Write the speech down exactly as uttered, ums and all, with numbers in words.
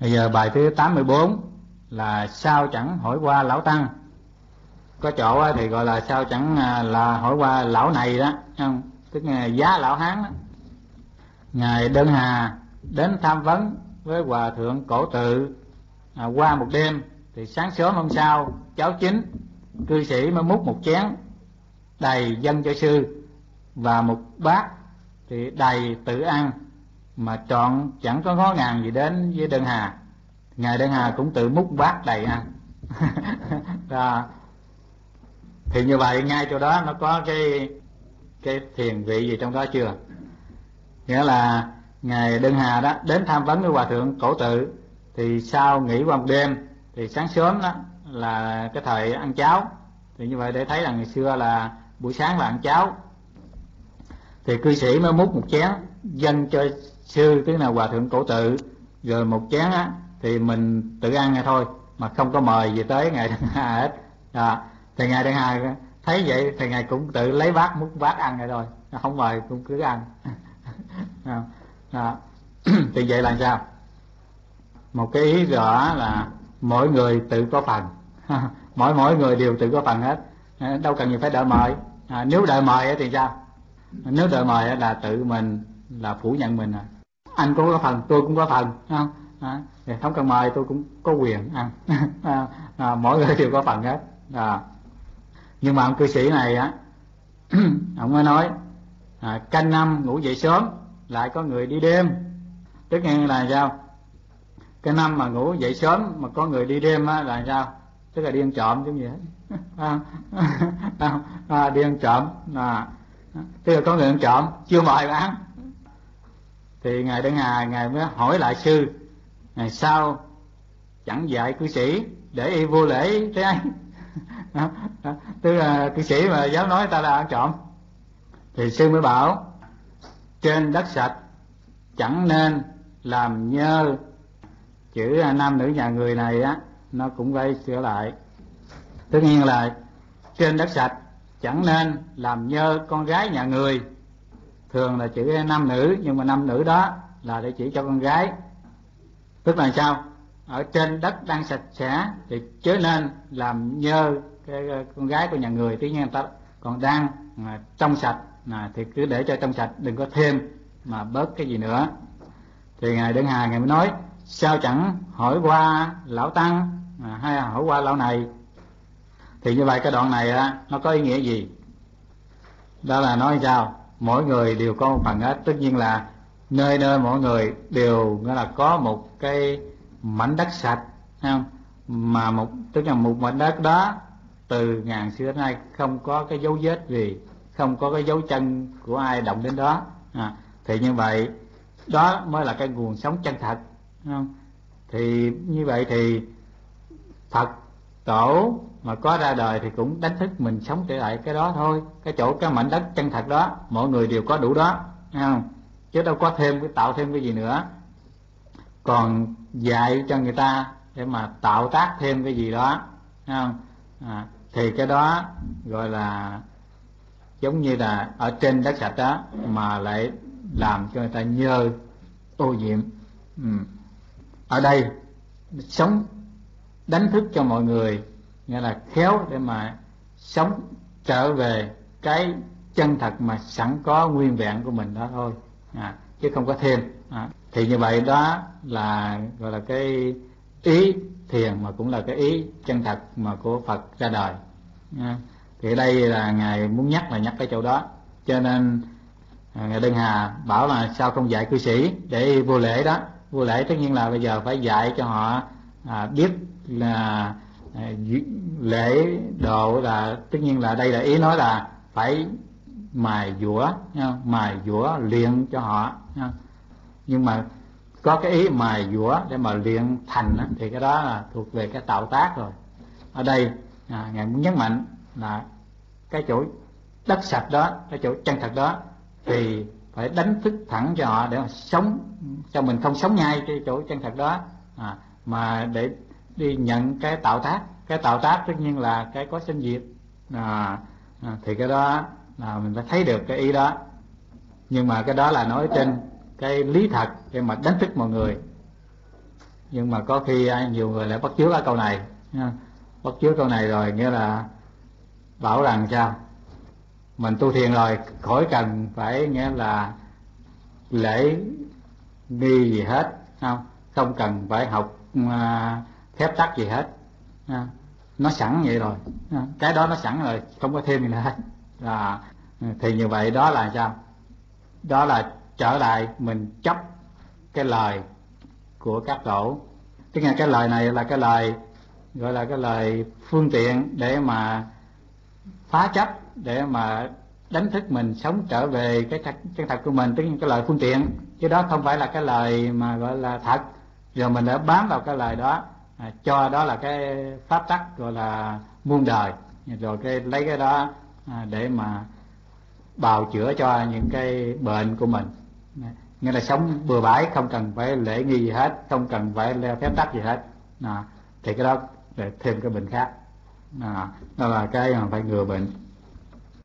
Bây giờ bài thứ tám mươi bốn là sao chẳng hỏi qua lão tăng. Có chỗ thì gọi là sao chẳng là hỏi qua lão này đó, không? Tức là giá lão hán đó. Ngài Đơn Hà đến tham vấn với hòa thượng Cổ Tự à, qua một đêm, thì sáng sớm hôm sau cháo chín, cư sĩ mới múc một chén đầy dâng cho sư, và một bát thì đầy tự ăn, mà trọn chẳng có ngó ngàng gì đến với Đơn Hà. Ngài Đơn Hà cũng tự múc bát đầy ăn. Đó. Thì như vậy ngay chỗ đó nó có cái cái thiền vị gì trong đó chưa? Nghĩa là Ngài Đơn Hà đó đến tham vấn với hòa thượng Cổ Tự, thì sau nghỉ qua một đêm, thì sáng sớm đó là cái thời ăn cháo. Thì như vậy để thấy là ngày xưa là buổi sáng là ăn cháo, thì cư sĩ mới múc một chén dâng cho sư, tức là hòa thượng Cổ Tự, rồi một chén á thì mình tự ăn ngay thôi, mà không có mời gì tới Ngài Đơn Hà hết. À, thì Ngài Đơn Hà thấy vậy thì Ngài cũng tự lấy bát múc bát ăn ngay thôi, không mời cũng cứ ăn. À, à, thì vậy là sao? Một cái ý rõ là mỗi người tự có phần. mỗi mỗi người đều tự có phần hết, đâu cần gì phải đợi mời. À, nếu đợi mời thì sao? Nếu đợi mời là tự mình là phủ nhận mình. À, anh cũng có phần, tôi cũng có phần, không? À, thì không cần mời tôi cũng có quyền ăn. à, à, mỗi người đều có phần hết. À, nhưng mà ông cư sĩ này á, ông mới nói à, canh năm ngủ dậy sớm, lại có người đi đêm. Tức là sao? Cái năm mà ngủ dậy sớm mà có người đi đêm á là sao? Tức là đi ăn trộm chứ gì hết. à, à, à, đi ăn trộm. À, tức là có người ăn trộm chưa mời mà ăn. Thì Ngài Đơn Hà Ngài mới hỏi lại sư, ngày sau chẳng dạy cư sĩ để y vô lễ thế ấy. Tức là cư sĩ mà dám nói ta là ăn trộm. Thì sư mới bảo trên đất sạch chẳng nên làm nhơ. Chữ nam nữ nhà người này á nó cũng phải sửa lại. Tất nhiên là trên đất sạch chẳng nên làm nhơ con gái nhà người. Thường là chữ nam nữ, nhưng mà nam nữ đó là để chỉ cho con gái. Tức là sao? Ở trên đất đang sạch sẽ thì chớ nên làm nhơ cái con gái của nhà người. Tuy nhiên người ta còn đang à, trong sạch à, thì cứ để cho trong sạch, đừng có thêm mà bớt cái gì nữa. Thì Ngài Đơn Hà Ngài mới nói sao chẳng hỏi qua lão tăng à, hay là hỏi qua lão này. Thì như vậy cái đoạn này á, nó có ý nghĩa gì? Đó là nói sao? Mỗi người đều có một phần hết. Tất nhiên là nơi nơi mỗi người đều nghĩa là có một cái mảnh đất sạch, không? Mà một tức là một mảnh đất đó từ ngàn xưa đến nay không có cái dấu vết gì, không có cái dấu chân của ai động đến đó. À, thì như vậy đó mới là cái nguồn sống chân thật, không? Thì như vậy thì Phật tổ mà có ra đời thì cũng đánh thức mình sống trở lại cái đó thôi. Cái chỗ cái mảnh đất chân thật đó mọi người đều có đủ đó, không? Chứ đâu có thêm cái tạo thêm cái gì nữa. Còn dạy cho người ta để mà tạo tác thêm cái gì đó, không? À, thì cái đó gọi là giống như là ở trên đất sạch đó mà lại làm cho người ta nhơ ô nhiễm. Ừ. Ở đây sống đánh thức cho mọi người, nghĩa là khéo để mà sống trở về cái chân thật mà sẵn có nguyên vẹn của mình đó thôi, à, chứ không có thêm. À, thì như vậy đó là gọi là cái ý thiền, mà cũng là cái ý chân thật mà của Phật ra đời. À, thì đây là Ngài muốn nhắc là nhắc cái chỗ đó. Cho nên à, Ngài Đơn Hà bảo là sao không dạy cư sĩ để vô lễ đó. Vô lễ tất nhiên là bây giờ phải dạy cho họ à, biết là à, lễ độ, là tất nhiên là đây là ý nói là phải mài dũa, mài dũa luyện cho họ. Nhưng mà có cái ý mài dũa để mà luyện thành đó, thì cái đó là thuộc về cái tạo tác rồi. Ở đây à, Ngài muốn nhấn mạnh là cái chỗ đất sạch đó, cái chỗ chân thật đó thì phải đánh thức thẳng cho họ để mà sống, cho mình không sống ngay cái chỗ chân thật đó, à, mà để đi nhận cái tạo tác. Cái tạo tác tất nhiên là cái có sinh diệt, à, à, thì cái đó là mình phải thấy được cái ý đó. Nhưng mà cái đó là nói trên cái lý thật để mà đánh thức mọi người. Nhưng mà có khi nhiều người lại bắt chước ở câu này, bắt chước câu này rồi nghĩa là bảo rằng sao mình tu thiền rồi khỏi cần phải nghĩa là lễ nghi gì hết, không không cần phải học uh, phép tắc gì hết, uh, nó sẵn vậy rồi, uh, cái đó nó sẵn rồi, không có thêm gì nữa hết. À, thì như vậy đó là sao? Đó là trở lại mình chấp cái lời của các tổ. Tức là cái lời này là cái lời gọi là cái lời phương tiện để mà phá chấp, để mà đánh thức mình sống trở về cái thật, chân thật của mình, tức là cái lời phương tiện, chứ đó không phải là cái lời mà gọi là thật. Rồi mình đã bám vào cái lời đó, à, cho đó là cái pháp tắc gọi là muôn đời, rồi cái lấy cái đó à, để mà bào chữa cho những cái bệnh của mình. Nghĩa là sống bừa bãi, không cần phải lễ nghi gì hết, không cần phải leo phép tắc gì hết, à, thì cái đó để thêm cái bệnh khác, à, đó là cái mà phải ngừa bệnh.